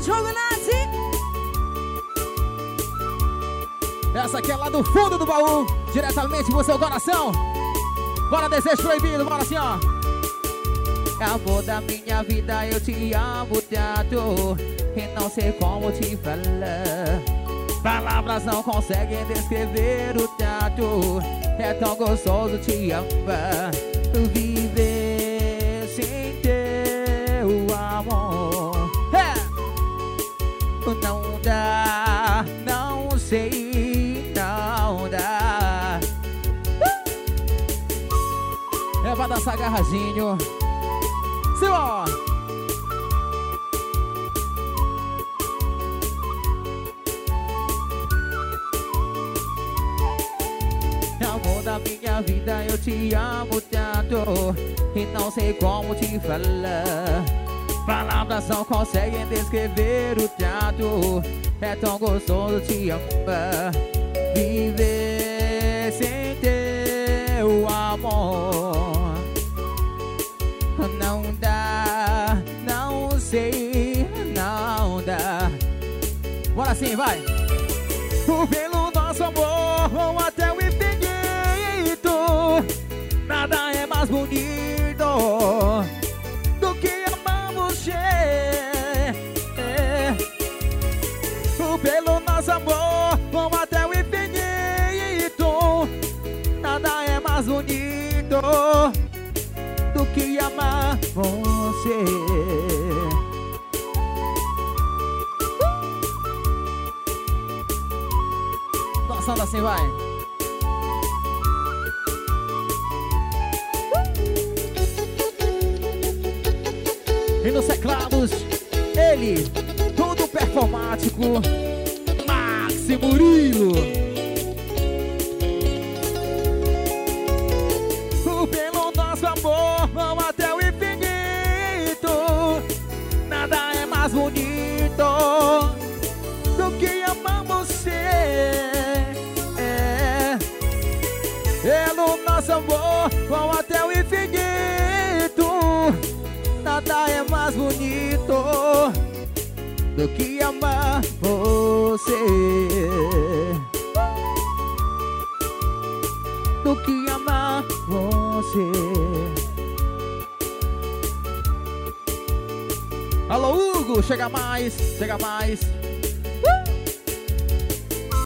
Jogo Nazi. Essa aqui é lá do fundo do baú, diretamente pro seu coração. Bora, desejo proibido, bora assim, ó. Amor da minha vida, eu te amo tanto e não sei como te falar. Palavras não conseguem descrever o tanto. É tão gostoso te amar. Viver sem teu amor não dá, não sei, não dá. É pra dançar agarradinho. Simbora! Amor da minha vida, eu te amo tanto e não sei como te falar. Palavras não conseguem descrever o tanto. É tão gostoso te amar. Viver sem teu amor não dá, não sei, não dá. Bora sim, vai! Pelo nosso amor vamos até o infinito. Nada é mais bonito do que amar você. Pelo nosso amor vamos até o infinito. Nada é mais bonito do que amar você. Dançando assim, vai. E nos teclados, ele, todo performático, Maxi Murilo. Pelo nosso amor vamos até o infinito. Nada é mais bonito do que amar você. Pelo nosso amor vamos até o infinito. Nada é mais bonito do que amar você. Do que amar você. Alô, Hugo, chega mais, chega mais.